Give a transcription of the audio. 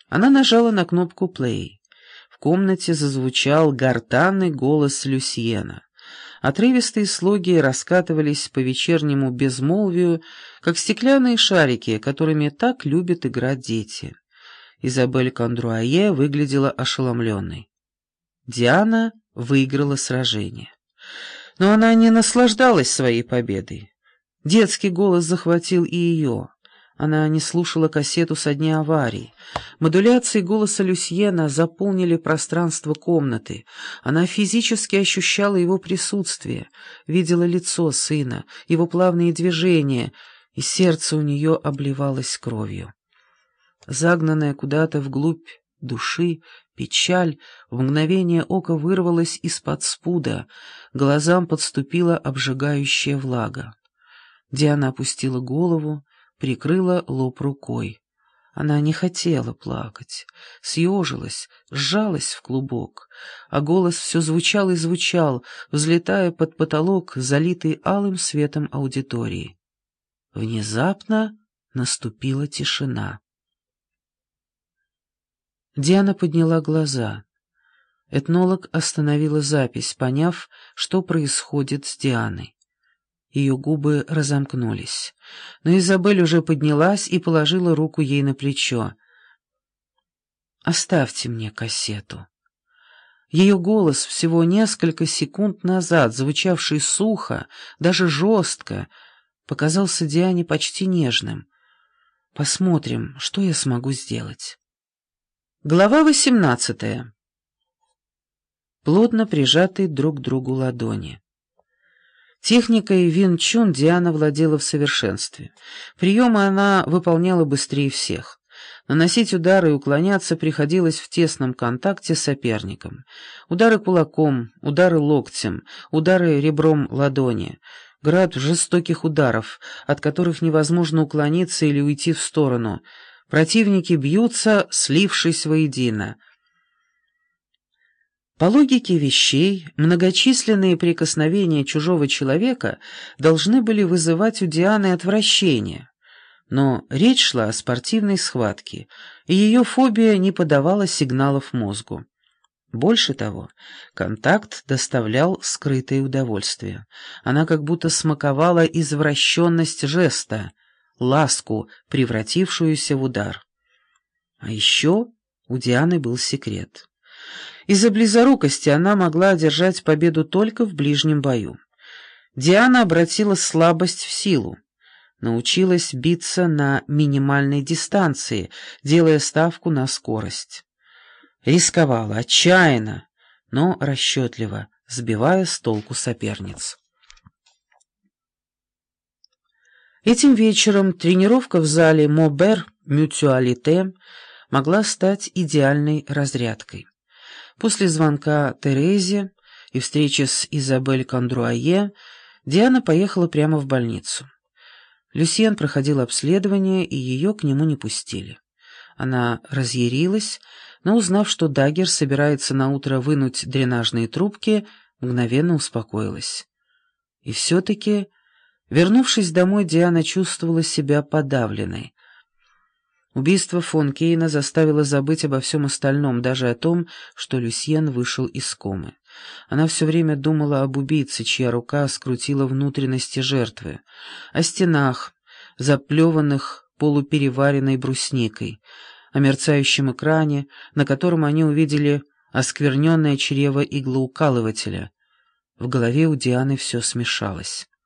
Она нажала на кнопку «плей». В комнате зазвучал гортанный голос Люсьена. Отрывистые слоги раскатывались по вечернему безмолвию, как стеклянные шарики, которыми так любят играть дети. Изабель Кондруае выглядела ошеломленной. Диана выиграла сражение. Но она не наслаждалась своей победой. Детский голос захватил и ее. Она не слушала кассету со дня аварии. Модуляции голоса Люсьена заполнили пространство комнаты. Она физически ощущала его присутствие, видела лицо сына, его плавные движения, и сердце у нее обливалось кровью. Загнанная куда-то вглубь души, печаль в мгновение ока вырвалась из-под спуда, глазам подступила обжигающая влага. Диана опустила голову, прикрыла лоб рукой. Она не хотела плакать, съежилась, сжалась в клубок, а голос все звучал и звучал, взлетая под потолок, залитый алым светом аудитории. Внезапно наступила тишина. Диана подняла глаза. Этнолог остановила запись, поняв, что происходит с Дианой. Ее губы разомкнулись. Но Изабель уже поднялась и положила руку ей на плечо. «Оставьте мне кассету». Ее голос, всего несколько секунд назад, звучавший сухо, даже жестко, показался Диане почти нежным. «Посмотрим, что я смогу сделать». Глава 18. Плотно прижатые друг к другу ладони. Техникой Вин Чун Диана владела в совершенстве. Приемы она выполняла быстрее всех. Наносить удары и уклоняться приходилось в тесном контакте с соперником. Удары кулаком, удары локтем, удары ребром ладони. Град жестоких ударов, от которых невозможно уклониться или уйти в сторону. Противники бьются, слившись воедино. По логике вещей, многочисленные прикосновения чужого человека должны были вызывать у Дианы отвращение. Но речь шла о спортивной схватке, и ее фобия не подавала сигналов мозгу. Больше того, контакт доставлял скрытое удовольствие. Она как будто смаковала извращенность жеста, ласку, превратившуюся в удар. А еще у Дианы был секрет. Из-за близорукости она могла одержать победу только в ближнем бою. Диана обратила слабость в силу, научилась биться на минимальной дистанции, делая ставку на скорость. Рисковала отчаянно, но расчетливо, сбивая с толку соперниц. Этим вечером тренировка в зале Мобер Мютуалите могла стать идеальной разрядкой. После звонка Терезе и встречи с Изабель Кондруае Диана поехала прямо в больницу. Люсьен проходил обследование, и ее к нему не пустили. Она разъярилась, но, узнав, что Даггер собирается наутро вынуть дренажные трубки, мгновенно успокоилась. И все-таки, вернувшись домой, Диана чувствовала себя подавленной. Убийство фон Кейна заставило забыть обо всем остальном, даже о том, что Люсьен вышел из комы. Она все время думала об убийце, чья рука скрутила внутренности жертвы, о стенах, заплеванных полупереваренной брусникой, о мерцающем экране, на котором они увидели оскверненное чрево иглоукалывателя. В голове у Дианы все смешалось.